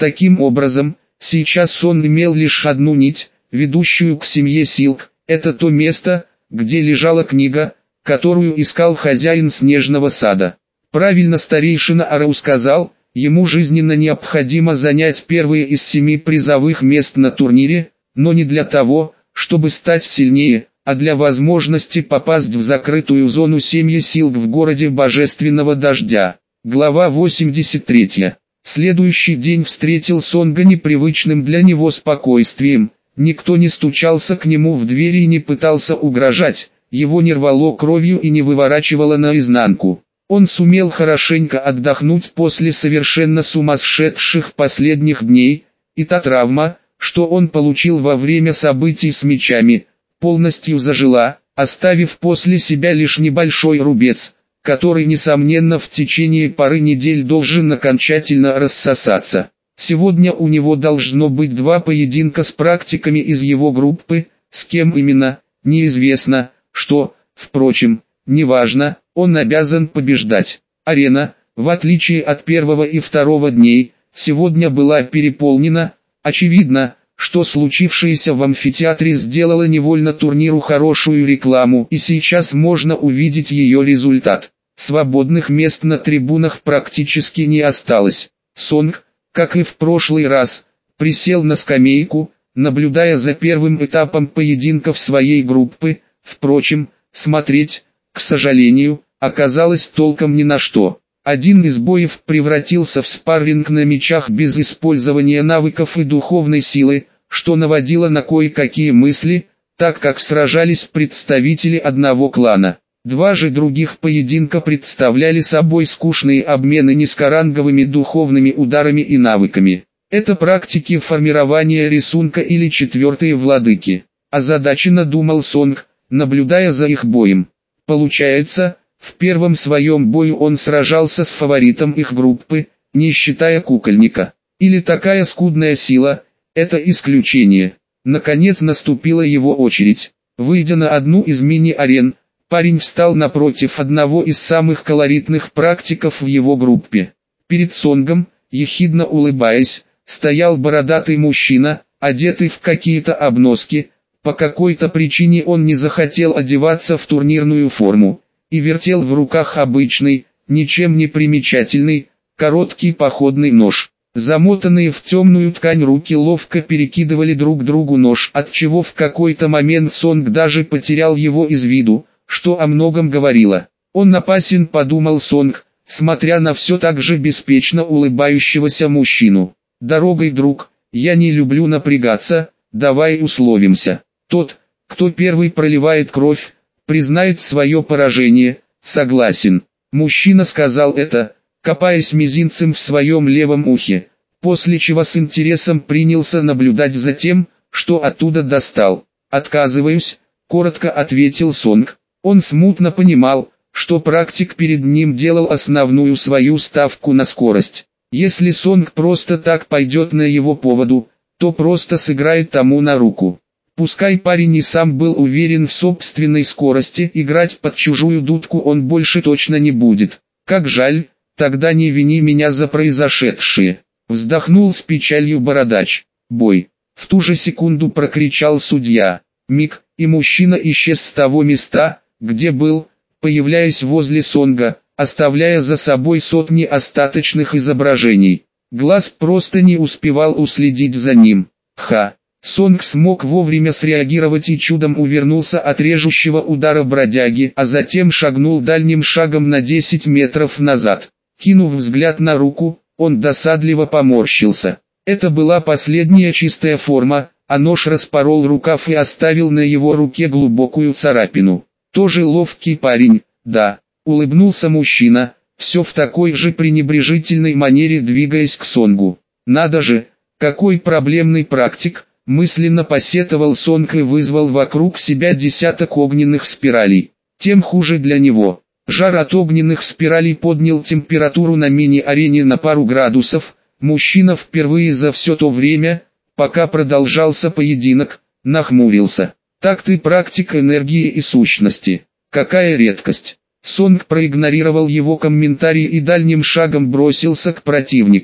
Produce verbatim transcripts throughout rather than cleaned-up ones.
Таким образом, сейчас он имел лишь одну нить, ведущую к семье Силк. Это то место, где лежала книга, которую искал хозяин Снежного сада. Правильно старейшина Арау сказал, ему жизненно необходимо занять первые из семи призовых мест на турнире, но не для того, чтобы стать сильнее, а для возможности попасть в закрытую зону семьи Силк в городе Божественного Дождя. Глава восемьдесят три. Следующий день встретил Сонга непривычным для него спокойствием. Никто не стучался к нему в двери и не пытался угрожать, его не рвало кровью и не выворачивало наизнанку. Он сумел хорошенько отдохнуть после совершенно сумасшедших последних дней, и та травма, что он получил во время событий с мечами, полностью зажила, оставив после себя лишь небольшой рубец, который несомненно в течение пары недель должен окончательно рассосаться. Сегодня у него должно быть два поединка с практиками из его группы, с кем именно, неизвестно, что, впрочем, неважно, он обязан побеждать. Арена, в отличие от первого и второго дней, сегодня была переполнена. Очевидно, что случившееся в амфитеатре сделало невольно турниру хорошую рекламу, и сейчас можно увидеть ее результат. Свободных мест на трибунах практически не осталось. Сонг, как и в прошлый раз, присел на скамейку, наблюдая за первым этапом поединков своей группы. Впрочем, смотреть, к сожалению, оказалось толком ни на что. Один из боев превратился в спарринг на мечах без использования навыков и духовной силы, что наводило на кое-какие мысли, так как сражались представители одного клана. Два же других поединка представляли собой скучные обмены низкоранговыми духовными ударами и навыками. Это практики формирования рисунка или четвертые владыки. Озадаченно думал Сонг, наблюдая за их боем. Получается, в первом своем бою он сражался с фаворитом их группы, не считая кукольника. Или такая скудная сила, это исключение. Наконец наступила его очередь. Выйдя на одну из мини-арен, парень встал напротив одного из самых колоритных практиков в его группе. Перед Сонгом, ехидно улыбаясь, стоял бородатый мужчина, одетый в какие-то обноски. По какой-то причине он не захотел одеваться в турнирную форму, и вертел в руках обычный, ничем не примечательный, короткий походный нож. Замотанные в темную ткань руки ловко перекидывали друг другу нож, отчего в какой-то момент Сонг даже потерял его из виду, что о многом говорило. Он опасен, подумал Сонг, смотря на все так же беспечно улыбающегося мужчину. «Дорогой, друг, я не люблю напрягаться, давай условимся. Тот, кто первый проливает кровь, признает свое поражение, согласен». Мужчина сказал это, копаясь мизинцем в своем левом ухе, после чего с интересом принялся наблюдать за тем, что оттуда достал. «Отказываюсь», — коротко ответил Сонг. Он смутно понимал, что практик перед ним делал основную свою ставку на скорость. Если Сонг просто так пойдет на его поводу, то просто сыграет тому на руку. Пускай парень и сам был уверен в собственной скорости, играть под чужую дудку он больше точно не будет. «Как жаль, тогда не вини меня за произошедшее», — вздохнул с печалью бородач. «Бой!» — в ту же секунду прокричал судья. Миг, и мужчина исчез с того места, где был, появляясь возле Сонга, оставляя за собой сотни остаточных изображений. Глаз просто не успевал уследить за ним. Ха! Сонг смог вовремя среагировать и чудом увернулся от режущего удара бродяги, а затем шагнул дальним шагом на десять метров назад. Кинув взгляд на руку, он досадливо поморщился. Это была последняя чистая форма, а нож распорол рукав и оставил на его руке глубокую царапину. «Тоже ловкий парень, да», — улыбнулся мужчина, все в такой же пренебрежительной манере двигаясь к Сонгу. «Надо же, какой проблемный практик», — мысленно посетовал Сонг и вызвал вокруг себя десяток огненных спиралей. Тем хуже для него. Жар от огненных спиралей поднял температуру на мини-арене на пару градусов. Мужчина впервые за все то время, пока продолжался поединок, нахмурился. «Так ты практик энергии и сущности. Какая редкость». Сонг проигнорировал его комментарий и дальним шагом бросился к противнику.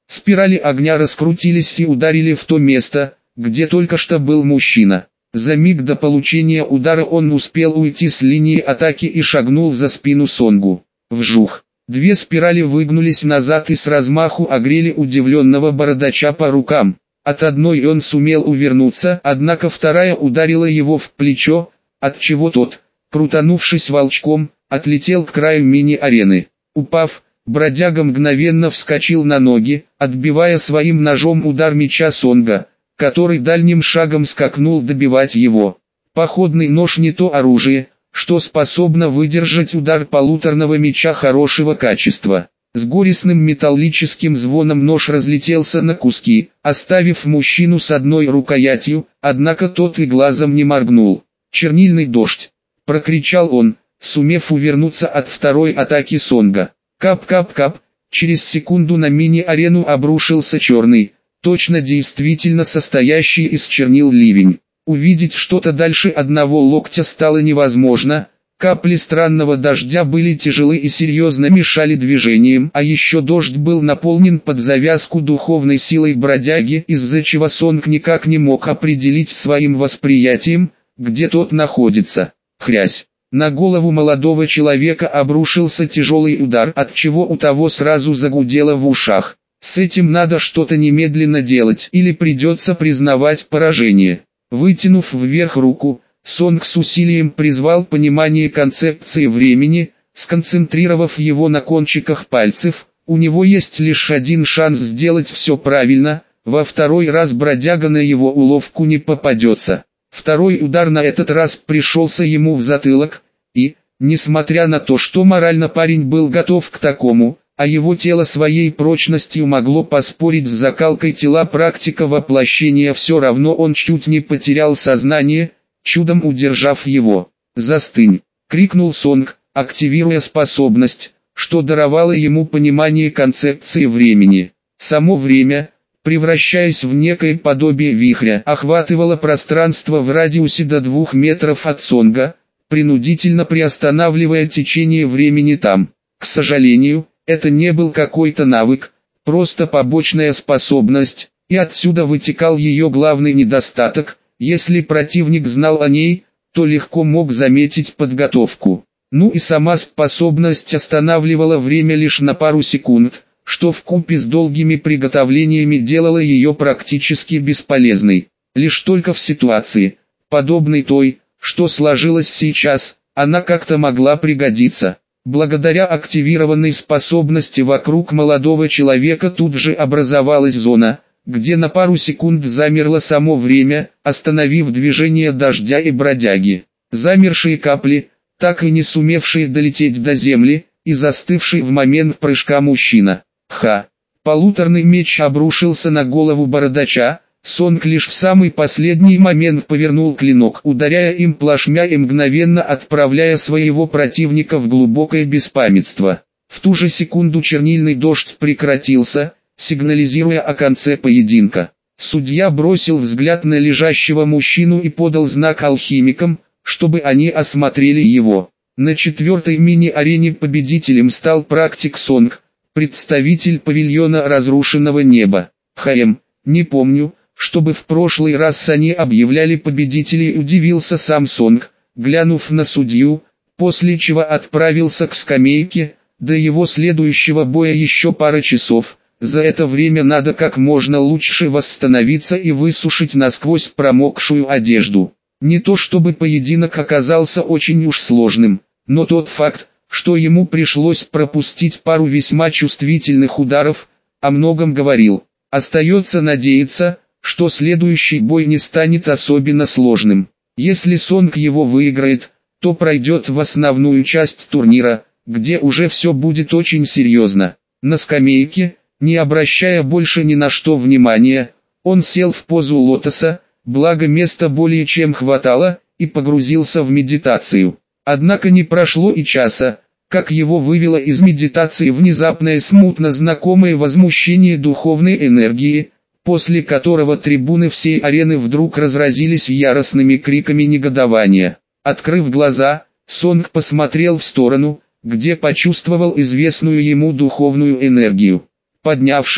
Спирали огня раскрутились и ударили в то место, где только что был мужчина. За миг до получения удара он успел уйти с линии атаки и шагнул за спину Сонгу. Вжух! Две спирали выгнулись назад и с размаху огрели удивленного бородача по рукам. От одной он сумел увернуться, однако вторая ударила его в плечо, отчего тот, крутанувшись волчком, отлетел к краю мини-арены. Упав, бродяга мгновенно вскочил на ноги, отбивая своим ножом удар меча Сонга, который дальним шагом скакнул добивать его. Походный нож не то оружие, что способно выдержать удар полуторного меча хорошего качества. С горестным металлическим звоном нож разлетелся на куски, оставив мужчину с одной рукоятью, однако тот и глазом не моргнул. «Чернильный дождь!» — прокричал он, сумев увернуться от второй атаки Сонга. Кап-кап-кап, через секунду на мини-арену обрушился черный, точно действительно состоящий из чернил ливень. Увидеть что-то дальше одного локтя стало невозможно, капли странного дождя были тяжелы и серьезно мешали движениям, а еще дождь был наполнен под завязку духовной силой бродяги, из-за чего Сонг никак не мог определить своим восприятием, где тот находится. Хрясь! На голову молодого человека обрушился тяжелый удар, от чего у того сразу загудело в ушах. С этим надо что-то немедленно делать, или придется признавать поражение. Вытянув вверх руку, Сонг с усилием призвал понимание концепции времени, сконцентрировав его на кончиках пальцев. У него есть лишь один шанс сделать все правильно, во второй раз бродяга на его уловку не попадется. Второй удар на этот раз пришелся ему в затылок, и, несмотря на то, что морально парень был готов к такому, а его тело своей прочностью могло поспорить с закалкой тела практика воплощения, все равно он чуть не потерял сознание, чудом удержав его. «Застынь!» — крикнул Сонг, активируя способность, что даровало ему понимание концепции времени. Само время, превращаясь в некое подобие вихря, охватывало пространство в радиусе до двух метров от Сонга, принудительно приостанавливая течение времени там. К сожалению, это не был какой-то навык, просто побочная способность, и отсюда вытекал ее главный недостаток. Если противник знал о ней, то легко мог заметить подготовку. Ну и сама способность останавливала время лишь на пару секунд, что вкупе с долгими приготовлениями делало ее практически бесполезной. Лишь только в ситуации, подобной той, что сложилось сейчас, она как-то могла пригодиться. Благодаря активированной способности вокруг молодого человека тут же образовалась зона, где на пару секунд замерло само время, остановив движение дождя и бродяги. Замершие капли, так и не сумевшие долететь до земли, и застывший в момент прыжка мужчина. Ха! Полуторный меч обрушился на голову бородача. Сонг лишь в самый последний момент повернул клинок, ударяя им плашмя и мгновенно отправляя своего противника в глубокое беспамятство. В ту же секунду чернильный дождь прекратился, сигнализируя о конце поединка. Судья бросил взгляд на лежащего мужчину и подал знак алхимикам, чтобы они осмотрели его. На четвертой мини-арене победителем стал практик Сонг, представитель павильона разрушенного неба. Хэм, не помню, чтобы в прошлый раз они объявляли победителей, удивился сам Сонг, глянув на судью, после чего отправился к скамейке. До его следующего боя еще пара часов. За это время надо как можно лучше восстановиться и высушить насквозь промокшую одежду. Не то чтобы поединок оказался очень уж сложным, но тот факт, что ему пришлось пропустить пару весьма чувствительных ударов, о многом говорил. Остается надеяться, что следующий бой не станет особенно сложным. Если Сонг его выиграет, то пройдет в основную часть турнира, где уже все будет очень серьезно. На скамейке, не обращая больше ни на что внимания, он сел в позу лотоса, благо места более чем хватало, и погрузился в медитацию. Однако не прошло и часа, как его вывело из медитации внезапное смутно знакомое возмущение духовной энергии, после которого трибуны всей арены вдруг разразились яростными криками негодования. Открыв глаза, Сонг посмотрел в сторону, где почувствовал известную ему духовную энергию. Поднявшись,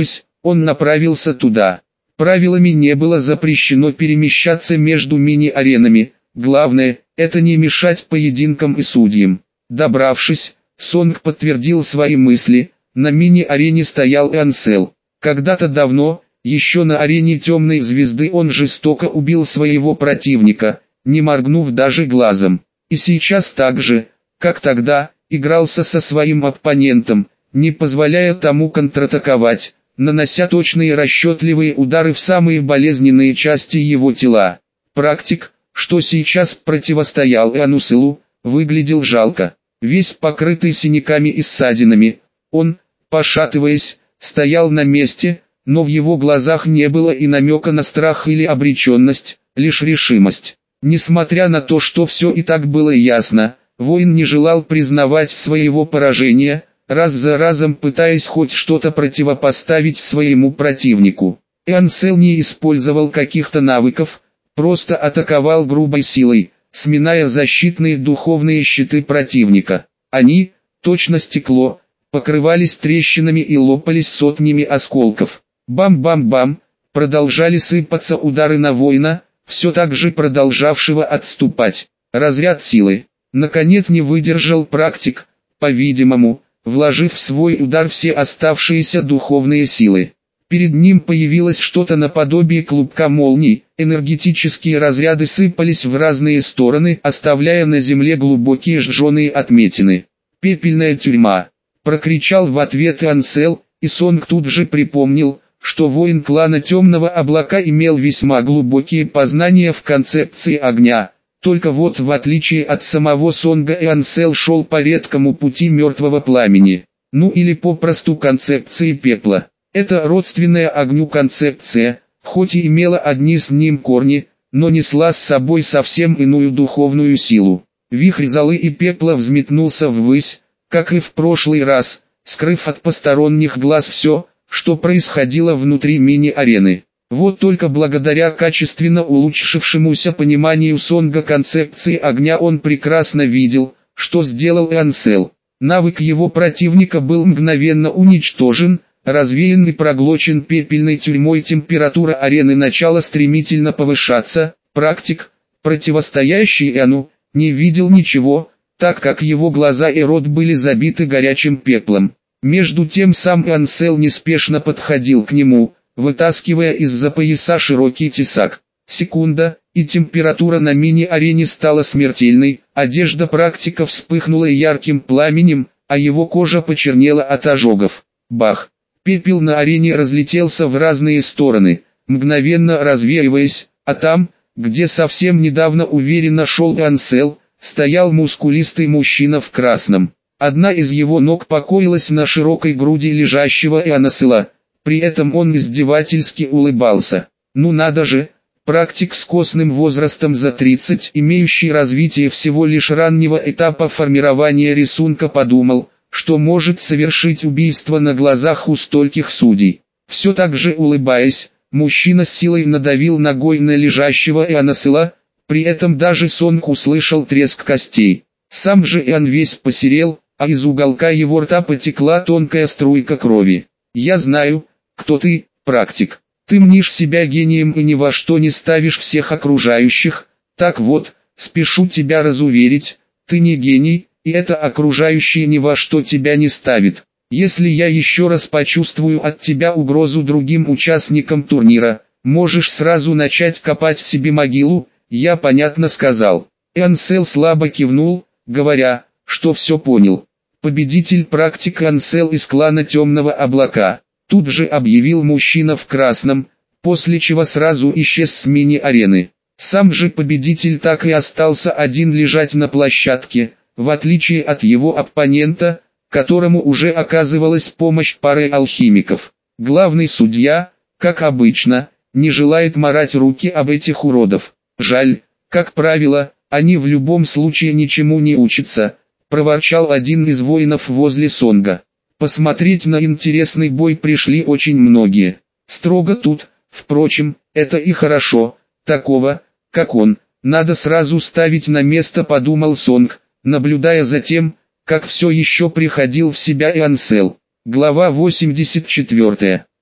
Он направился туда. Правилами не было запрещено перемещаться между мини-аренами, главное, это не мешать поединкам и судьям. Добравшись, Сонг подтвердил свои мысли, на мини-арене стоял Ансел. Когда-то давно, еще на арене Темной Звезды он жестоко убил своего противника, не моргнув даже глазом. И сейчас так же, как тогда, игрался со своим оппонентом, не позволяя тому контратаковать, нанося точные расчетливые удары в самые болезненные части его тела. Практик, что сейчас противостоял Анселу, выглядел жалко. Весь покрытый синяками и ссадинами, он, пошатываясь, стоял на месте, но в его глазах не было и намека на страх или обреченность, лишь решимость. Несмотря на то, что все и так было ясно, воин не желал признавать своего поражения, раз за разом пытаясь хоть что-то противопоставить своему противнику. Ансел не использовал каких-то навыков, просто атаковал грубой силой, сминая защитные духовные щиты противника. Они, точно стекло, покрывались трещинами и лопались сотнями осколков. Бам-бам-бам, продолжали сыпаться удары на воина, все так же продолжавшего отступать. Разряд силы. Наконец не выдержал практик, по-видимому, вложив в свой удар все оставшиеся духовные силы. Перед ним появилось что-то наподобие клубка молний, энергетические разряды сыпались в разные стороны, оставляя на земле глубокие сжженные отметины. «Пепельная тюрьма!» — прокричал в ответ Ансел, и Сонг тут же припомнил, что воин клана Темного Облака имел весьма глубокие познания в концепции огня. Только вот в отличие от самого Сонга Ансел шел по редкому пути мертвого пламени, ну или попросту концепции пепла. Это родственная огню концепция, хоть и имела одни с ним корни, но несла с собой совсем иную духовную силу. Вихрь золы и пепла взметнулся ввысь, как и в прошлый раз, скрыв от посторонних глаз все, что происходило внутри мини-арены. Вот только благодаря качественно улучшившемуся пониманию Сонга концепции огня он прекрасно видел, что сделал Ансел. Навык его противника был мгновенно уничтожен, развеян и проглочен пепельной тюрьмой. Температура арены начала стремительно повышаться. Практик, противостоящий Иоанну, не видел ничего, так как его глаза и рот были забиты горячим пеплом. Между тем сам Ансел неспешно подходил к нему, вытаскивая из-за пояса широкий тесак. Секунда, и температура на мини-арене стала смертельной, одежда практика вспыхнула ярким пламенем, а его кожа почернела от ожогов. Бах! Пепел на арене разлетелся в разные стороны, мгновенно развеиваясь, а там, где совсем недавно уверенно шел Ансел, стоял мускулистый мужчина в красном. Одна из его ног покоилась на широкой груди лежащего Ансела, при этом он издевательски улыбался. Ну надо же, практик с костным возрастом за тридцать, имеющий развитие всего лишь раннего этапа формирования рисунка, подумал, что может совершить убийство на глазах у стольких судей. Все так же улыбаясь, мужчина с силой надавил ногой на лежащего Ансела, при этом даже Сонг услышал треск костей. Сам же Иоанн весь посерел, а из уголка его рта потекла тонкая струйка крови. «Я знаю, кто ты, практик. Ты мнишь себя гением и ни во что не ставишь всех окружающих. Так вот, спешу тебя разуверить, ты не гений, и это окружающие ни во что тебя не ставит. Если я еще раз почувствую от тебя угрозу другим участникам турнира, можешь сразу начать копать себе могилу, я понятно сказал». Ансел слабо кивнул, говоря, что все понял. Победитель практик Ансел из клана Темного Облака. Тут же объявил мужчина в красном, после чего сразу исчез с мини-арены. Сам же победитель так и остался один лежать на площадке, в отличие от его оппонента, которому уже оказывалась помощь пары алхимиков. Главный судья, как обычно, не желает марать руки об этих уродов. Жаль, как правило, они в любом случае ничему не учатся, проворчал один из воинов возле Сонга. Посмотреть на интересный бой пришли очень многие. Строго тут, впрочем, это и хорошо, такого, как он, надо сразу ставить на место, подумал Сонг, наблюдая за тем, как все еще приходил в себя Ансел. Глава восемьдесят четвёртая.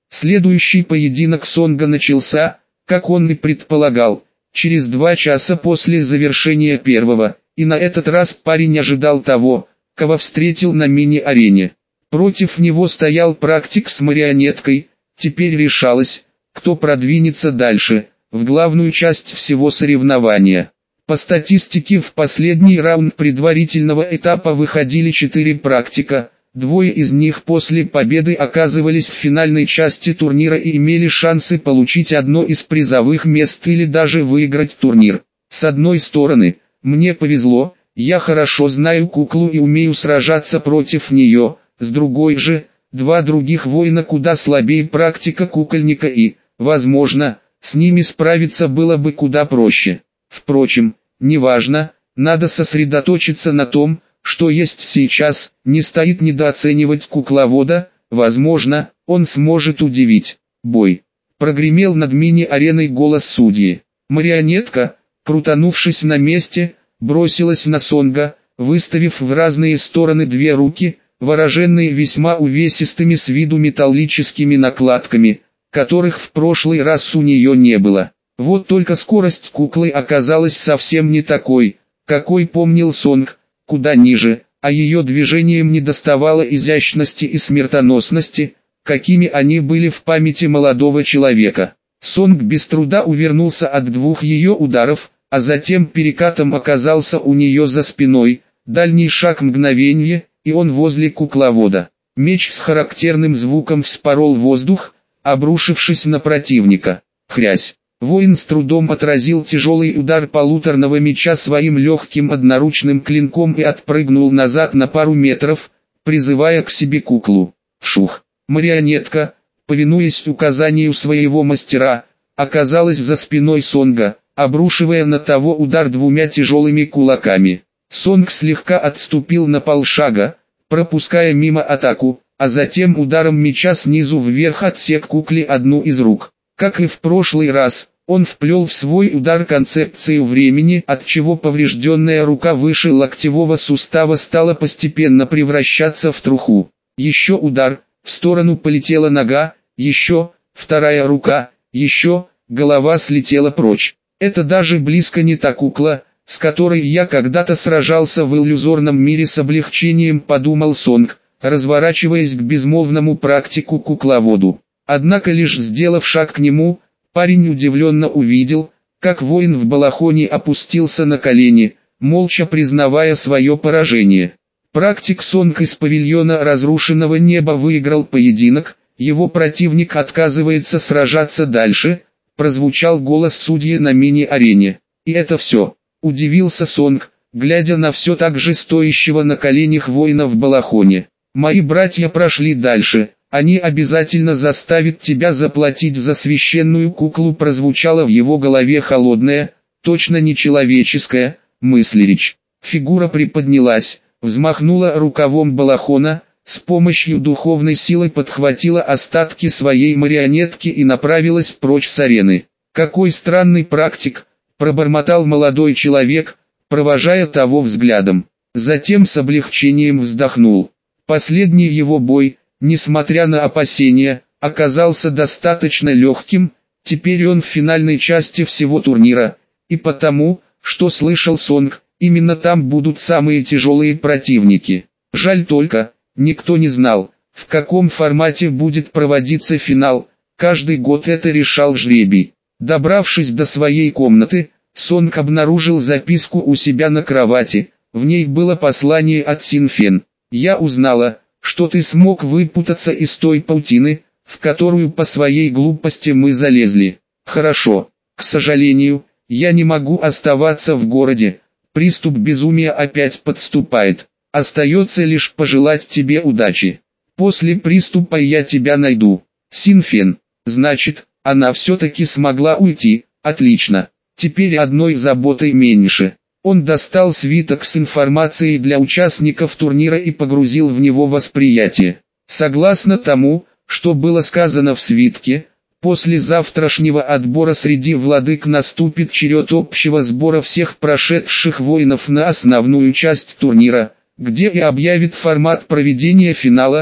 Следующий поединок Сонга начался, как он и предполагал, через два часа после завершения первого, и на этот раз парень ожидал того, кого встретил на мини-арене. Против него стоял практик с марионеткой, теперь решалось, кто продвинется дальше, в главную часть всего соревнования. По статистике в последний раунд предварительного этапа выходили четыре практика, двое из них после победы оказывались в финальной части турнира и имели шансы получить одно из призовых мест или даже выиграть турнир. С одной стороны, мне повезло, я хорошо знаю куклу и умею сражаться против нее, с другой же, два других воина куда слабее практика кукольника и, возможно, с ними справиться было бы куда проще. Впрочем, неважно, надо сосредоточиться на том, что есть сейчас, не стоит недооценивать кукловода, возможно, он сможет удивить. Бой. Прогремел над мини-ареной голос судьи. Марионетка, крутанувшись на месте, бросилась на Сонга, выставив в разные стороны две руки, вооруженные весьма увесистыми с виду металлическими накладками, которых в прошлый раз у нее не было. Вот только скорость куклы оказалась совсем не такой, какой помнил Сонг, куда ниже, а ее движениям недоставало изящности и смертоносности, какими они были в памяти молодого человека. Сонг без труда увернулся от двух ее ударов, а затем перекатом оказался у нее за спиной, дальний шаг мгновенье, и он возле кукловода. Меч с характерным звуком вспорол воздух, обрушившись на противника. Хрясь. Воин с трудом отразил тяжелый удар полуторного меча своим легким одноручным клинком и отпрыгнул назад на пару метров, призывая к себе куклу. Вшух. Марионетка, повинуясь указанию своего мастера, оказалась за спиной Сонга, обрушивая на того удар двумя тяжелыми кулаками. Сонг слегка отступил на полшага, пропуская мимо атаку, а затем ударом меча снизу вверх отсек кукле одну из рук. Как и в прошлый раз, он вплел в свой удар концепцию времени, отчего поврежденная рука выше локтевого сустава стала постепенно превращаться в труху. Еще удар, в сторону полетела нога, еще, вторая рука, еще, голова слетела прочь. Это даже близко не та кукла, с которой я когда-то сражался в иллюзорном мире, с облегчением подумал Сонг, разворачиваясь к безмолвному практику кукловоду. Однако лишь сделав шаг к нему, парень удивленно увидел, как воин в балахоне опустился на колени, молча признавая свое поражение. Практик Сонг из павильона разрушенного неба выиграл поединок, его противник отказывается сражаться дальше, прозвучал голос судьи на мини-арене. И это все, удивился Сонг, глядя на все так же стоящего на коленях воина в балахоне. Мои братья прошли дальше. Они обязательно заставят тебя заплатить за священную куклу, прозвучала в его голове холодная, точно нечеловеческая, мысль-речь. Фигура приподнялась, взмахнула рукавом балахона, с помощью духовной силы подхватила остатки своей марионетки и направилась прочь с арены. Какой странный практик, пробормотал молодой человек, провожая того взглядом. Затем с облегчением вздохнул. Последний его бой, несмотря на опасения, оказался достаточно легким, теперь он в финальной части всего турнира, и потому, что слышал Сонг, именно там будут самые тяжелые противники. Жаль только, никто не знал, в каком формате будет проводиться финал, каждый год это решал жребий. Добравшись до своей комнаты, Сонг обнаружил записку у себя на кровати, в ней было послание от Синфен. «Я узнала, что ты смог выпутаться из той паутины, в которую по своей глупости мы залезли. Хорошо. К сожалению, я не могу оставаться в городе. Приступ безумия опять подступает. Остается лишь пожелать тебе удачи. После приступа я тебя найду. Синфен». Значит, она все-таки смогла уйти. Отлично. Теперь одной заботой меньше. Он достал свиток с информацией для участников турнира и погрузил в него восприятие. Согласно тому, что было сказано в свитке, после завтрашнего отбора среди владык наступит черед общего сбора всех прошедших воинов на основную часть турнира, где и объявит формат проведения финала,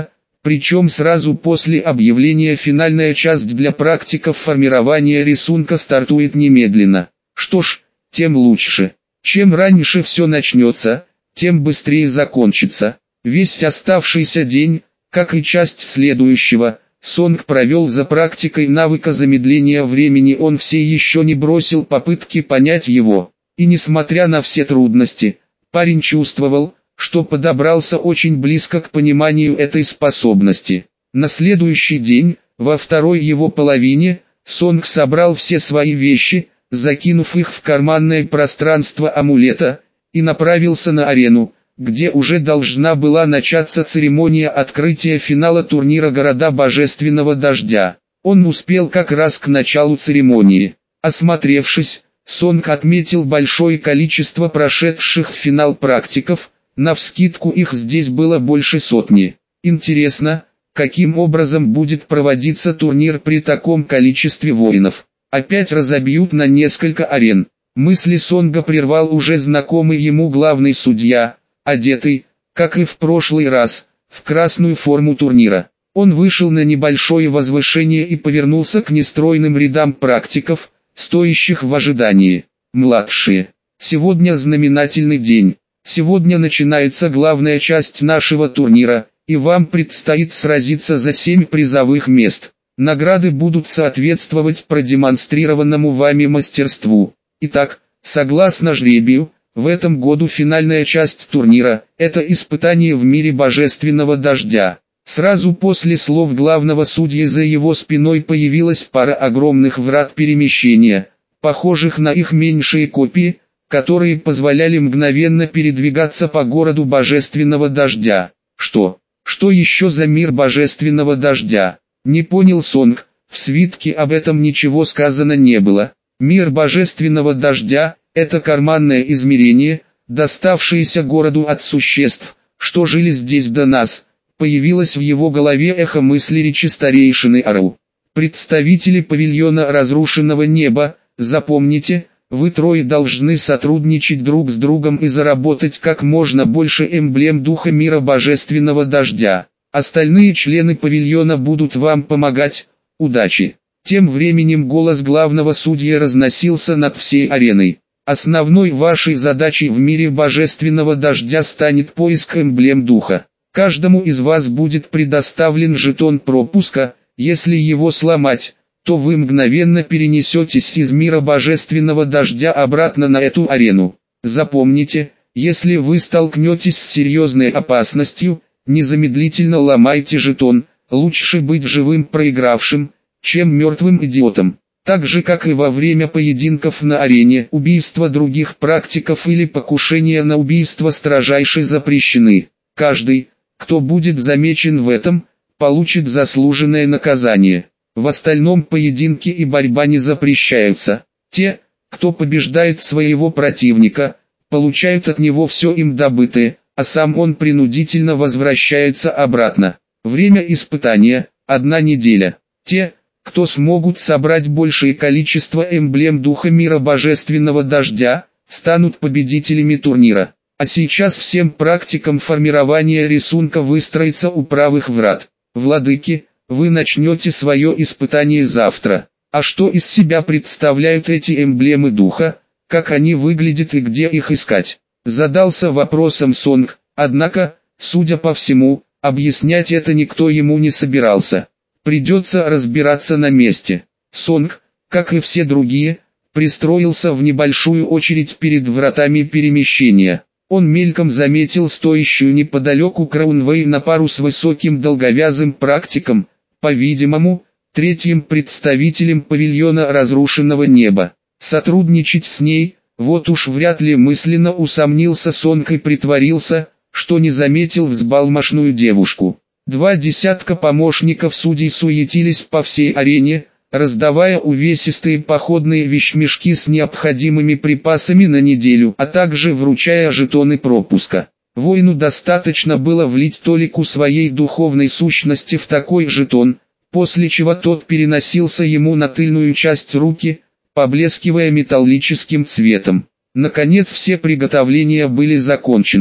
Причем сразу после объявления финальная часть для практиков формирования рисунка стартует немедленно. Что ж, тем лучше. Чем раньше все начнется, тем быстрее закончится. Весь оставшийся день, как и часть следующего, Сонг провел за практикой навыка замедления времени. Он все еще не бросил попытки понять его. И несмотря на все трудности, парень чувствовал, что подобрался очень близко к пониманию этой способности. На следующий день, во второй его половине, Сонг собрал все свои вещи, закинув их в карманное пространство амулета, и направился на арену, где уже должна была начаться церемония открытия финала турнира Города Божественного Дождя. Он успел как раз к началу церемонии. Осмотревшись, Сонг отметил большое количество прошедших в финал практиков, навскидку их здесь было больше сотни. Интересно, каким образом будет проводиться турнир при таком количестве воинов? Опять разобьют на несколько арен. Мысли Сонга прервал уже знакомый ему главный судья, одетый, как и в прошлый раз, в красную форму турнира. Он вышел на небольшое возвышение и повернулся к нестройным рядам практиков, стоящих в ожидании. Младшие, сегодня знаменательный день. Сегодня начинается главная часть нашего турнира, и вам предстоит сразиться за семь призовых мест. Награды будут соответствовать продемонстрированному вами мастерству. Итак, согласно жребию, в этом году финальная часть турнира – это испытание в мире Божественного Дождя. Сразу после слов главного судьи за его спиной появилась пара огромных врат перемещения, похожих на их меньшие копии, которые позволяли мгновенно передвигаться по городу Божественного Дождя. Что? Что еще за мир Божественного Дождя? Не понял Сонг, в свитке об этом ничего сказано не было. Мир Божественного Дождя – это карманное измерение, доставшееся городу от существ, что жили здесь до нас. Появилось в его голове эхо мысли речи старейшины Ару. Представители павильона разрушенного неба, запомните, вы трое должны сотрудничать друг с другом и заработать как можно больше эмблем Духа Мира Божественного Дождя. Остальные члены павильона будут вам помогать. Удачи! Тем временем голос главного судьи разносился над всей ареной. Основной вашей задачей в мире Божественного Дождя станет поиск эмблем Духа. Каждому из вас будет предоставлен жетон пропуска. Если его сломать, то вы мгновенно перенесетесь из мира Божественного Дождя обратно на эту арену. Запомните, если вы столкнетесь с серьезной опасностью, незамедлительно ломайте жетон. Лучше быть живым проигравшим, чем мертвым идиотом. Так же как и во время поединков на арене, убийство других практиков или покушение на убийство строжайше запрещены. Каждый, кто будет замечен в этом, получит заслуженное наказание. В остальном поединки и борьба не запрещаются. Те, кто побеждает своего противника, получают от него все им добытое, а сам он принудительно возвращается обратно. Время испытания – одна неделя. Те, кто смогут собрать большее количество эмблем Духа Мира Божественного Дождя, станут победителями турнира. А сейчас всем практикам формирования рисунка выстроиться у правых врат. Владыки, вы начнете свое испытание завтра. А что из себя представляют эти эмблемы Духа, как они выглядят и где их искать? Задался вопросом Сонг, однако, судя по всему, объяснять это никто ему не собирался. Придется разбираться на месте. Сонг, как и все другие, пристроился в небольшую очередь перед вратами перемещения. Он мельком заметил стоящую неподалеку Краунвей на пару с высоким долговязым практиком, по-видимому, третьим представителем павильона разрушенного неба. Сотрудничать с ней, вот уж вряд ли мысленно усомнился Сонг и притворился, что не заметил взбалмошную девушку. Два десятка помощников судей суетились по всей арене, раздавая увесистые походные вещмешки с необходимыми припасами на неделю, а также вручая жетоны пропуска. Воину достаточно было влить толику своей духовной сущности в такой жетон, после чего тот переносился ему на тыльную часть руки, поблескивая металлическим цветом. Наконец все приготовления были закончены.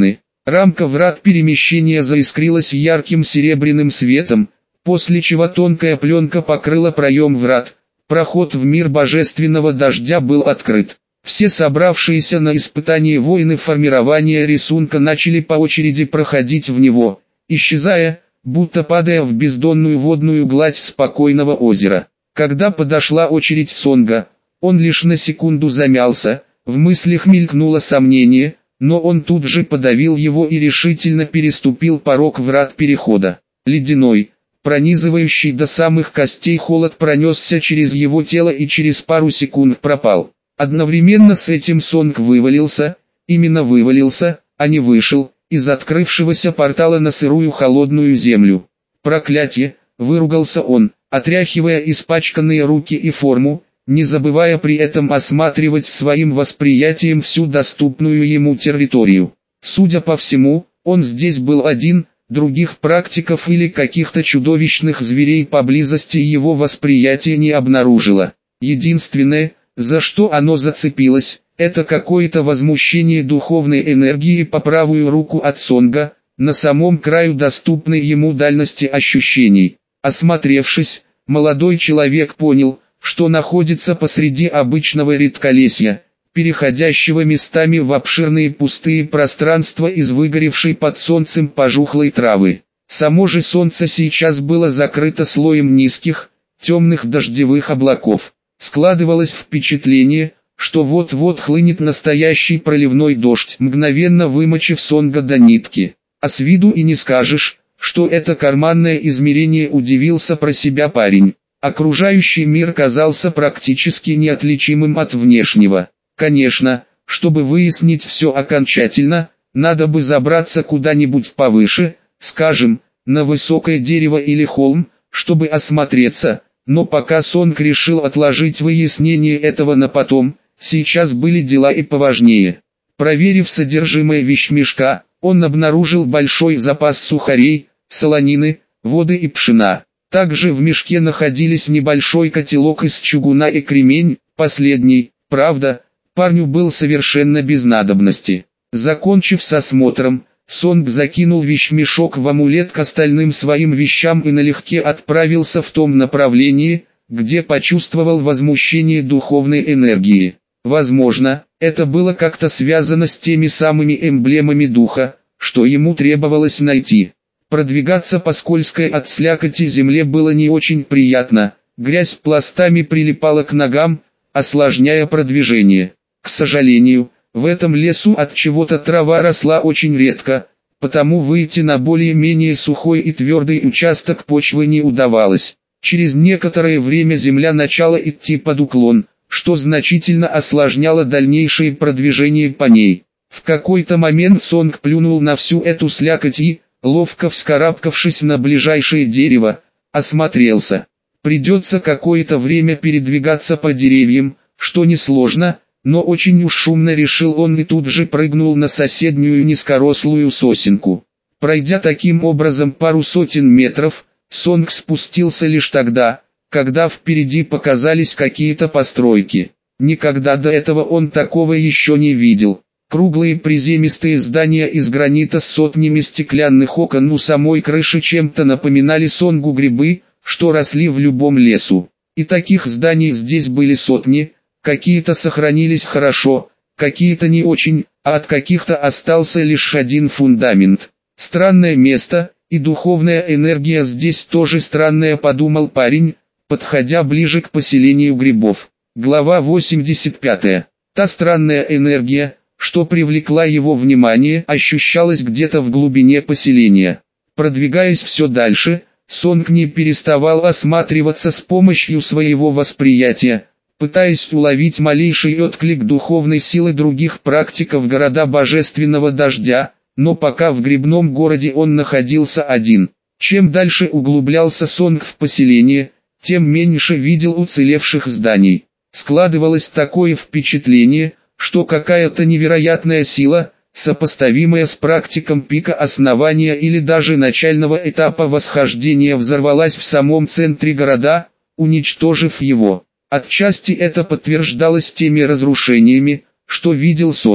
Рамка врат перемещения заискрилась ярким серебряным светом, после чего тонкая пленка покрыла проем врат. Проход в мир божественного дождя был открыт. Все собравшиеся на испытании воины формирования рисунка начали по очереди проходить в него, исчезая, будто падая в бездонную водную гладь спокойного озера. Когда подошла очередь Сонга, он лишь на секунду замялся, в мыслях мелькнуло сомнение, но он тут же подавил его и решительно переступил порог врат перехода. Ледяной, пронизывающий до самых костей холод пронесся через его тело и через пару секунд пропал. Одновременно с этим Сонг вывалился, именно вывалился, а не вышел, из открывшегося портала на сырую холодную землю. «Проклятье!» — выругался он, отряхивая испачканные руки и форму, не забывая при этом осматривать своим восприятием всю доступную ему территорию. Судя по всему, он здесь был один, других практиков или каких-то чудовищных зверей поблизости его восприятие не обнаружило. Единственное, за что оно зацепилось, это какое-то возмущение духовной энергии по правую руку от Сонга, на самом краю доступной ему дальности ощущений. Осмотревшись, молодой человек понял, что находится посреди обычного редколесья, переходящего местами в обширные пустые пространства из выгоревшей под солнцем пожухлой травы. Само же солнце сейчас было закрыто слоем низких, темных дождевых облаков. Складывалось впечатление, что вот-вот хлынет настоящий проливной дождь, мгновенно вымочив Сонга до нитки. А с виду и не скажешь, что это карманное измерение, удивился про себя парень. Окружающий мир казался практически неотличимым от внешнего. Конечно, чтобы выяснить все окончательно, надо бы забраться куда-нибудь повыше, скажем, на высокое дерево или холм, чтобы осмотреться, но пока Сонг решил отложить выяснение этого на потом, сейчас были дела и поважнее. Проверив содержимое вещмешка, он обнаружил большой запас сухарей, солонины, воды и пшена. Также в мешке находились небольшой котелок из чугуна и кремень, последний, правда, парню был совершенно без надобности. Закончив с осмотром, Сонг закинул вещмешок в амулет к остальным своим вещам и налегке отправился в том направлении, где почувствовал возмущение духовной энергии. Возможно, это было как-то связано с теми самыми эмблемами духа, что ему требовалось найти. Продвигаться по скользкой от слякоти земле было не очень приятно, грязь пластами прилипала к ногам, осложняя продвижение. К сожалению, в этом лесу от чего-то трава росла очень редко, потому выйти на более-менее сухой и твердый участок почвы не удавалось. Через некоторое время земля начала идти под уклон, что значительно осложняло дальнейшее продвижение по ней. В какой-то момент Сонг плюнул на всю эту слякоть и, ловко вскарабкавшись на ближайшее дерево, осмотрелся. Придется какое-то время передвигаться по деревьям, что несложно, но очень уж шумно, решил он, и тут же прыгнул на соседнюю низкорослую сосенку. Пройдя таким образом пару сотен метров, Сонг спустился лишь тогда, когда впереди показались какие-то постройки. Никогда до этого он такого еще не видел. Круглые приземистые здания из гранита с сотнями стеклянных окон у самой крыши чем-то напоминали Сонгу грибы, что росли в любом лесу. И таких зданий здесь были сотни, какие-то сохранились хорошо, какие-то не очень, а от каких-то остался лишь один фундамент. Странное место, и духовная энергия здесь тоже странная, подумал парень, подходя ближе к поселению грибов. Глава восемьдесят пятая. Та странная энергия, что привлекла его внимание, ощущалась где-то в глубине поселения. Продвигаясь все дальше, Сонг не переставал осматриваться с помощью своего восприятия, пытаясь уловить малейший отклик духовной силы других практиков города божественного дождя, но пока в грибном городе он находился один. Чем дальше углублялся Сонг в поселение, тем меньше видел уцелевших зданий. Складывалось такое впечатление, что какая-то невероятная сила, сопоставимая с практиком пика основания или даже начального этапа восхождения, взорвалась в самом центре города, уничтожив его. Отчасти это подтверждалось теми разрушениями, что видел Сонг.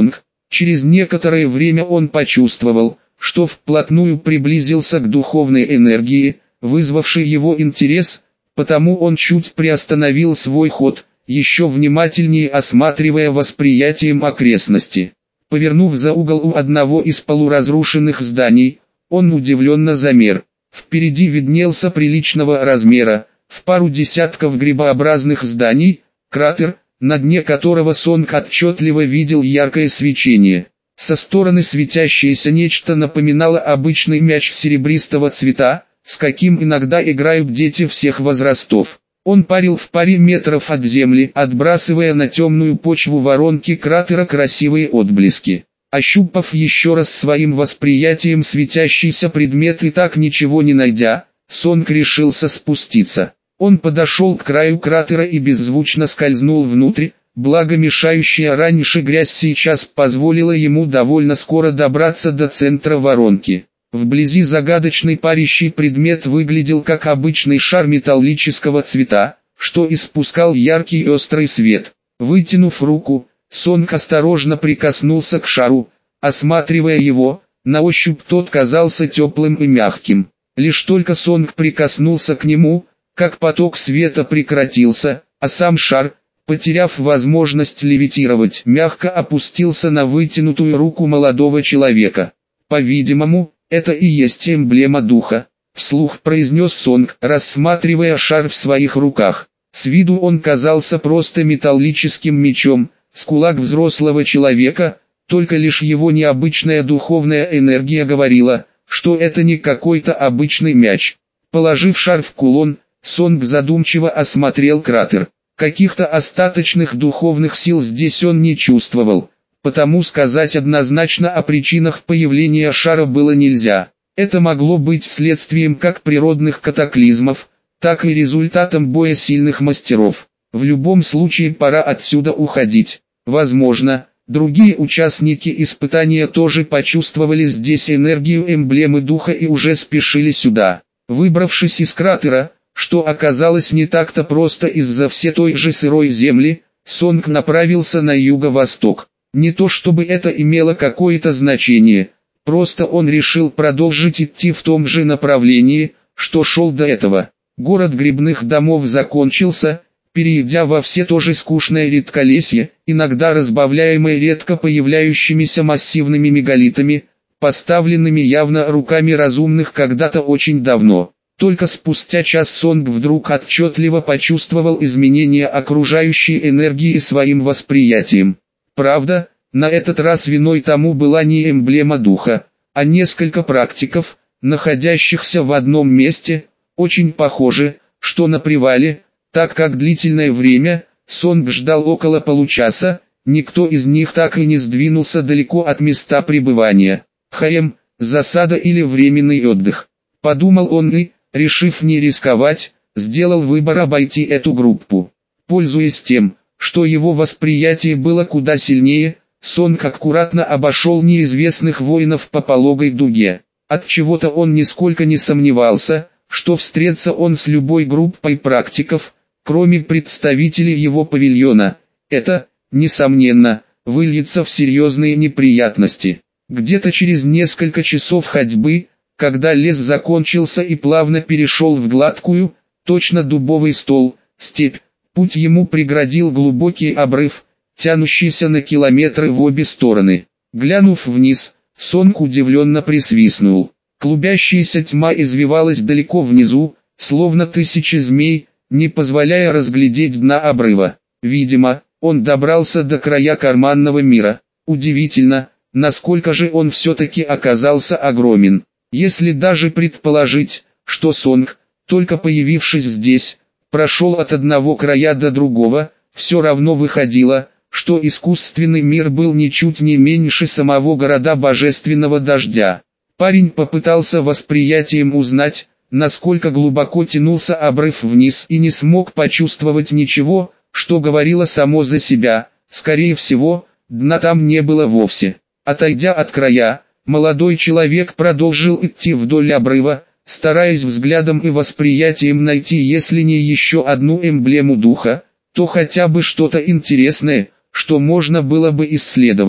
Через некоторое время он почувствовал, что вплотную приблизился к духовной энергии, вызвавшей его интерес, потому он чуть приостановил свой ход, еще внимательнее осматривая восприятием окрестности. Повернув за угол у одного из полуразрушенных зданий, он удивленно замер. Впереди виднелся приличного размера, в пару десятков грибообразных зданий, кратер, на дне которого Сонг отчетливо видел яркое свечение. Со стороны светящееся нечто напоминало обычный мяч серебристого цвета, с каким иногда играют дети всех возрастов. Он парил в паре метров от земли, отбрасывая на темную почву воронки кратера красивые отблески. Ощупав еще раз своим восприятием светящийся предмет и так ничего не найдя, Сонг решился спуститься. Он подошел к краю кратера и беззвучно скользнул внутрь, благо мешающая раньше грязь сейчас позволила ему довольно скоро добраться до центра воронки. Вблизи загадочный парящий предмет выглядел как обычный шар металлического цвета, что испускал яркий и острый свет. Вытянув руку, Сонг осторожно прикоснулся к шару, осматривая его, на ощупь тот казался теплым и мягким. Лишь только Сонг прикоснулся к нему, как поток света прекратился, а сам шар, потеряв возможность левитировать, мягко опустился на вытянутую руку молодого человека. По-видимому, это и есть эмблема духа, вслух произнес Сонг, рассматривая шар в своих руках. С виду он казался просто металлическим мечом, с кулак взрослого человека, только лишь его необычная духовная энергия говорила, что это не какой-то обычный мяч. Положив шар в кулон, Сонг задумчиво осмотрел кратер. Каких-то остаточных духовных сил здесь он не чувствовал, потому сказать однозначно о причинах появления шара было нельзя. Это могло быть следствием как природных катаклизмов, так и результатом боя сильных мастеров. В любом случае пора отсюда уходить. Возможно, другие участники испытания тоже почувствовали здесь энергию эмблемы духа и уже спешили сюда. Выбравшись из кратера, что оказалось не так-то просто из-за все той же сырой земли, Сонг направился на юго-восток. Не то чтобы это имело какое-то значение, просто он решил продолжить идти в том же направлении, что шел до этого. Город грибных домов закончился, перейдя во все то же скучное редколесье, иногда разбавляемое редко появляющимися массивными мегалитами, поставленными явно руками разумных когда-то очень давно. Только спустя час Сонг вдруг отчетливо почувствовал изменения окружающей энергии своим восприятием. Правда, на этот раз виной тому была не эмблема духа, а несколько практиков, находящихся в одном месте, очень похоже, что на привале, так как длительное время, Сонг ждал около получаса, никто из них так и не сдвинулся далеко от места пребывания. Хаем, засада или временный отдых. Подумал он и, решив не рисковать, сделал выбор обойти эту группу. Пользуясь тем, что его восприятие было куда сильнее, Сонг аккуратно обошел неизвестных воинов по пологой дуге. От чего-то он нисколько не сомневался, что встретится он с любой группой практиков, кроме представителей его павильона. Это, несомненно, выльется в серьезные неприятности. Где-то через несколько часов ходьбы, когда лес закончился и плавно перешел в гладкую, точно дубовый стол, степь, путь ему преградил глубокий обрыв, тянущийся на километры в обе стороны. Глянув вниз, Сонг удивленно присвистнул. Клубящаяся тьма извивалась далеко внизу, словно тысячи змей, не позволяя разглядеть дна обрыва. Видимо, он добрался до края карманного мира. Удивительно, насколько же он все-таки оказался огромен. Если даже предположить, что Сонг, только появившись здесь, прошел от одного края до другого, все равно выходило, что искусственный мир был ничуть не меньше самого города божественного дождя. Парень попытался восприятием узнать, насколько глубоко тянулся обрыв вниз и не смог почувствовать ничего, что говорило само за себя. Скорее всего, дна там не было вовсе. Отойдя от края, молодой человек продолжил идти вдоль обрыва, стараясь взглядом и восприятием найти если не еще одну эмблему духа, то хотя бы что-то интересное, что можно было бы исследовать.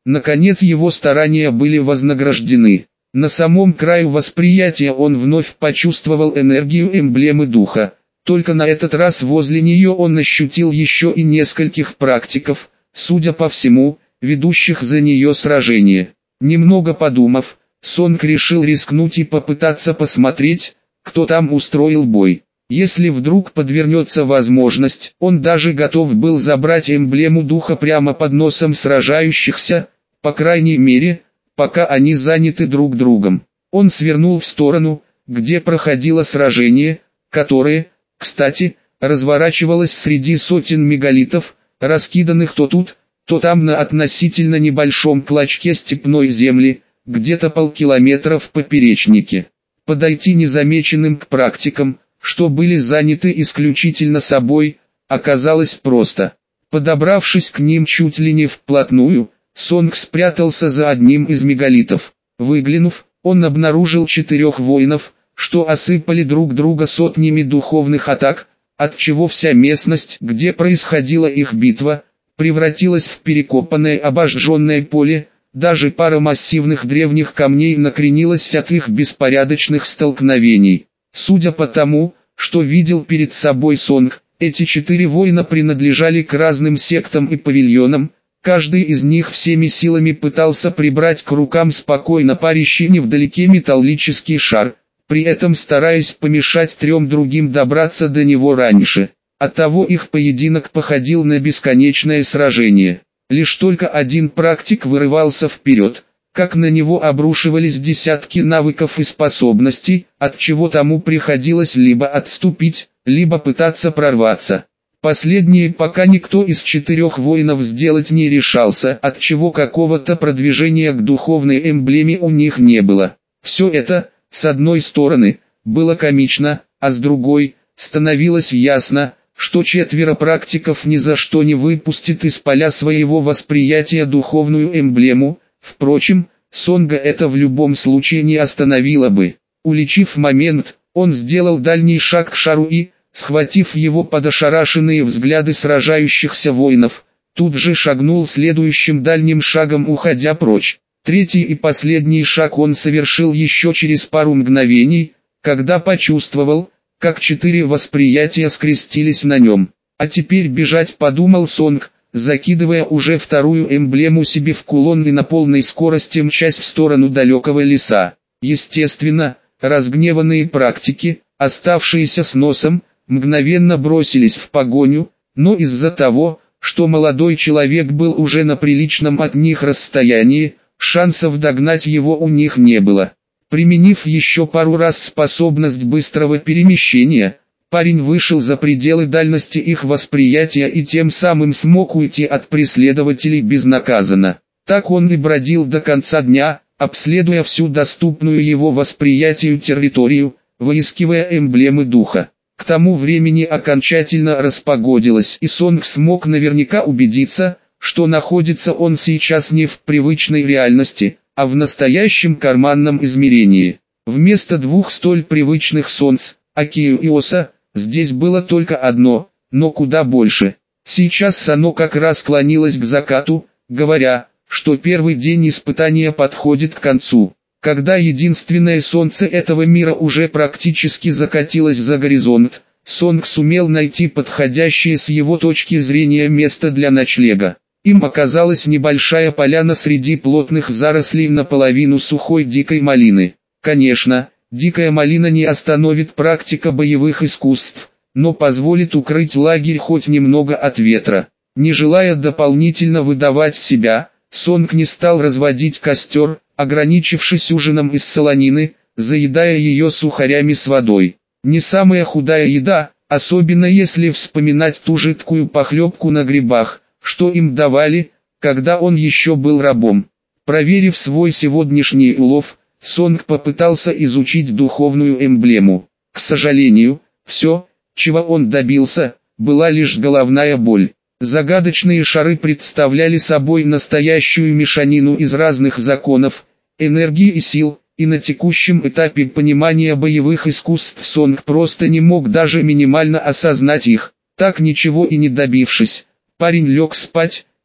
Наконец его старания были вознаграждены. На самом краю восприятия он вновь почувствовал энергию эмблемы духа. Только на этот раз возле нее он ощутил еще и нескольких практиков, судя по всему, ведущих за нее сражение. Немного подумав, Сонг решил рискнуть и попытаться посмотреть, кто там устроил бой. Если вдруг подвернется возможность, он даже готов был забрать эмблему духа прямо под носом сражающихся, по крайней мере, пока они заняты друг другом. Он свернул в сторону, где проходило сражение, которое, кстати, разворачивалось среди сотен мегалитов, раскиданных то тут, то там на относительно небольшом клочке степной земли, где-то полкилометра в поперечнике. Подойти незамеченным к практикам, что были заняты исключительно собой, оказалось просто. Подобравшись к ним чуть ли не вплотную, Сонг спрятался за одним из мегалитов. Выглянув, он обнаружил четырех воинов, что осыпали друг друга сотнями духовных атак, отчего вся местность, где происходила их битва, превратилась в перекопанное обожженное поле. Даже пара массивных древних камней накренилась от их беспорядочных столкновений. Судя по тому, что видел перед собой Сонг, эти четыре воина принадлежали к разным сектам и павильонам, каждый из них всеми силами пытался прибрать к рукам спокойно парящий невдалеке металлический шар, при этом стараясь помешать трем другим добраться до него раньше. Оттого их поединок походил на бесконечное сражение. Лишь только один практик вырывался вперед, как на него обрушивались десятки навыков и способностей, от чего тому приходилось либо отступить, либо пытаться прорваться. Последнее пока никто из четырех воинов сделать не решался, от чего какого-то продвижения к духовной эмблеме у них не было. Все это, с одной стороны, было комично, а с другой, становилось ясно, что четверо практиков ни за что не выпустит из поля своего восприятия духовную эмблему. Впрочем, Сонга это в любом случае не остановило бы. Уличив момент, он сделал дальний шаг к шару и, схватив его под ошарашенные взгляды сражающихся воинов, тут же шагнул следующим дальним шагом, уходя прочь. Третий и последний шаг он совершил еще через пару мгновений, когда почувствовал, как четыре восприятия скрестились на нем. А теперь бежать, подумал Сонг, закидывая уже вторую эмблему себе в кулон и на полной скорости мчась в сторону далекого леса. Естественно, разгневанные практики, оставшиеся с носом, мгновенно бросились в погоню, но из-за того, что молодой человек был уже на приличном от них расстоянии, шансов догнать его у них не было. Применив еще пару раз способность быстрого перемещения, парень вышел за пределы дальности их восприятия и тем самым смог уйти от преследователей безнаказанно. Так он и бродил до конца дня, обследуя всю доступную его восприятию территорию, выискивая эмблемы духа. К тому времени окончательно распогодилось, и Сонг смог наверняка убедиться, что находится он сейчас не в привычной реальности, а в настоящем карманном измерении. Вместо двух столь привычных солнц, Акию и Оса, здесь было только одно, но куда больше. Сейчас оно как раз клонилось к закату, говоря, что первый день испытания подходит к концу. Когда единственное солнце этого мира уже практически закатилось за горизонт, Сонг сумел найти подходящее с его точки зрения место для ночлега. Им оказалась небольшая поляна среди плотных зарослей наполовину сухой дикой малины. Конечно, дикая малина не остановит практика боевых искусств, но позволит укрыть лагерь хоть немного от ветра. Не желая дополнительно выдавать себя, Сонг не стал разводить костер, ограничившись ужином из солонины, заедая ее сухарями с водой. Не самая худая еда, особенно если вспоминать ту жидкую похлебку на грибах, что им давали, когда он еще был рабом. Проверив свой сегодняшний улов, Сонг попытался изучить духовную эмблему. К сожалению, все, чего он добился, была лишь головная боль. Загадочные шары представляли собой настоящую мешанину из разных законов, энергии и сил, и на текущем этапе понимания боевых искусств Сонг просто не мог даже минимально осознать их. Так ничего и не добившись, парень лег спать,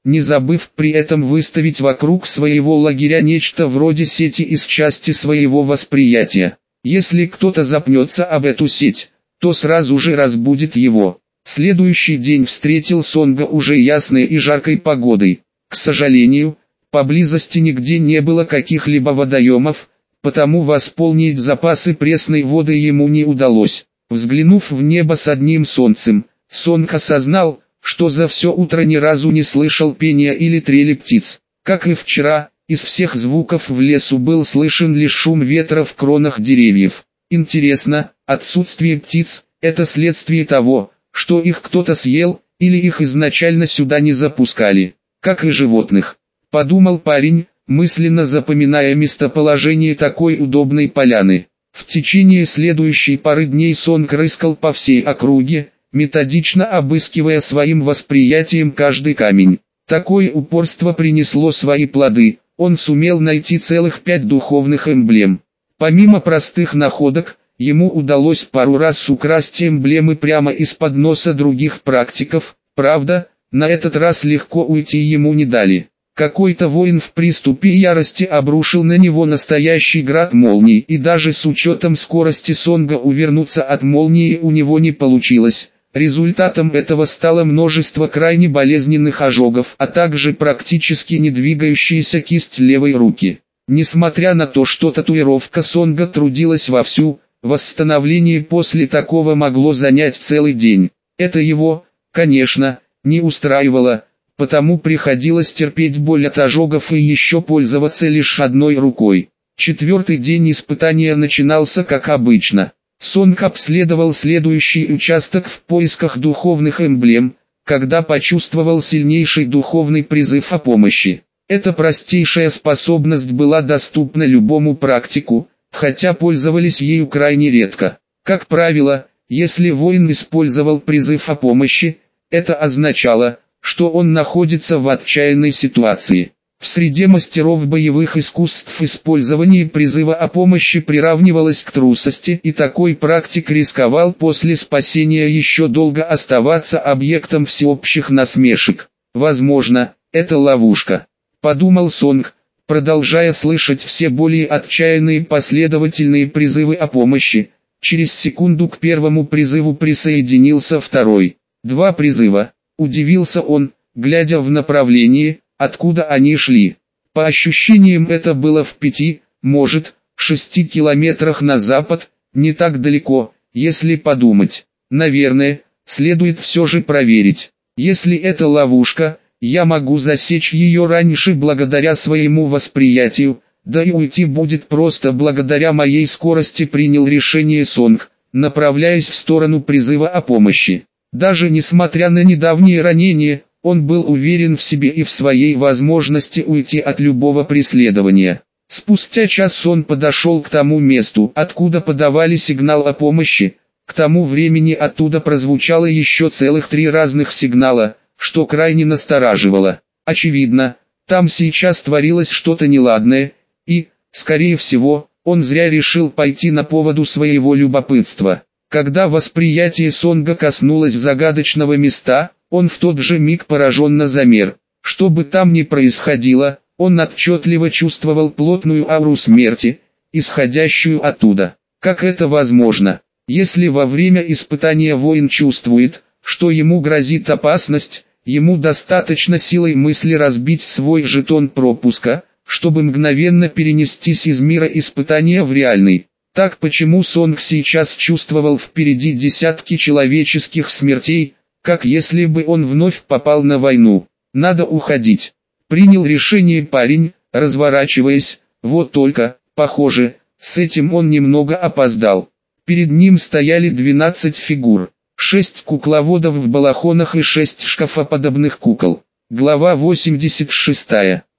не забыв при этом выставить вокруг своего лагеря нечто вроде сети из части своего восприятия. Если кто-то запнется об эту сеть, то сразу же разбудит его. Следующий день встретил Сонга уже ясной и жаркой погодой. К сожалению, поблизости нигде не было каких-либо водоемов, потому восполнить запасы пресной воды ему не удалось. Взглянув в небо с одним солнцем, Сонг осознал, что за все утро ни разу не слышал пения или трели птиц. Как и вчера, из всех звуков в лесу был слышен лишь шум ветра в кронах деревьев. Интересно, отсутствие птиц – это следствие того, что их кто-то съел, или их изначально сюда не запускали, как и животных. Подумал парень, мысленно запоминая местоположение такой удобной поляны. В течение следующей пары дней Сонг рыскал по всей округе, методично обыскивая своим восприятием каждый камень. Такое упорство принесло свои плоды, он сумел найти целых пять духовных эмблем. Помимо простых находок, ему удалось пару раз украсть эмблемы прямо из-под носа других практиков, правда, на этот раз легко уйти ему не дали. Какой-то воин в приступе ярости обрушил на него настоящий град молний, и даже с учетом скорости Сонга увернуться от молнии у него не получилось. Результатом этого стало множество крайне болезненных ожогов, а также практически не двигающаяся кисть левой руки. Несмотря на то, что татуировка Сонга трудилась вовсю, восстановление после такого могло занять целый день. Это его, конечно, не устраивало, потому приходилось терпеть боль от ожогов и еще пользоваться лишь одной рукой. Четвертый день испытания начинался как обычно. Сонг обследовал следующий участок в поисках духовных эмблем, когда почувствовал сильнейший духовный призыв о помощи. Эта простейшая способность была доступна любому практику, хотя пользовались ею крайне редко. Как правило, если воин использовал призыв о помощи, это означало, что он находится в отчаянной ситуации. В среде мастеров боевых искусств использование призыва о помощи приравнивалось к трусости, и такой практик рисковал после спасения еще долго оставаться объектом всеобщих насмешек. Возможно, это ловушка, подумал Сонг, продолжая слышать все более отчаянные последовательные призывы о помощи. Через секунду к первому призыву присоединился второй. Два призыва, удивился он, глядя в направлении, откуда они шли. По ощущениям это было в пяти, может, шести километрах на запад, не так далеко, если подумать. Наверное, следует все же проверить. Если это ловушка, я могу засечь ее раньше благодаря своему восприятию, да и уйти будет просто благодаря моей скорости, принял решение Сонг, направляясь в сторону призыва о помощи. Даже несмотря на недавние ранения, он был уверен в себе и в своей возможности уйти от любого преследования. Спустя час он подошел к тому месту, откуда подавали сигнал о помощи. К тому времени оттуда прозвучало еще целых три разных сигнала, что крайне настораживало. Очевидно, там сейчас творилось что-то неладное, и, скорее всего, он зря решил пойти на поводу своего любопытства. Когда восприятие Сонга коснулось загадочного места, он в тот же миг пораженно замер. Что бы там ни происходило, он отчетливо чувствовал плотную ауру смерти, исходящую оттуда. Как это возможно? Если во время испытания воин чувствует, что ему грозит опасность, ему достаточно силой мысли разбить свой жетон пропуска, чтобы мгновенно перенестись из мира испытания в реальный. Так почему Сонг сейчас чувствовал впереди десятки человеческих смертей, как если бы он вновь попал на войну. Надо уходить. Принял решение парень, разворачиваясь, вот только, похоже, с этим он немного опоздал. Перед ним стояли двенадцать фигур, шесть кукловодов в балахонах и шесть шкафоподобных кукол. Глава восемьдесят шестая.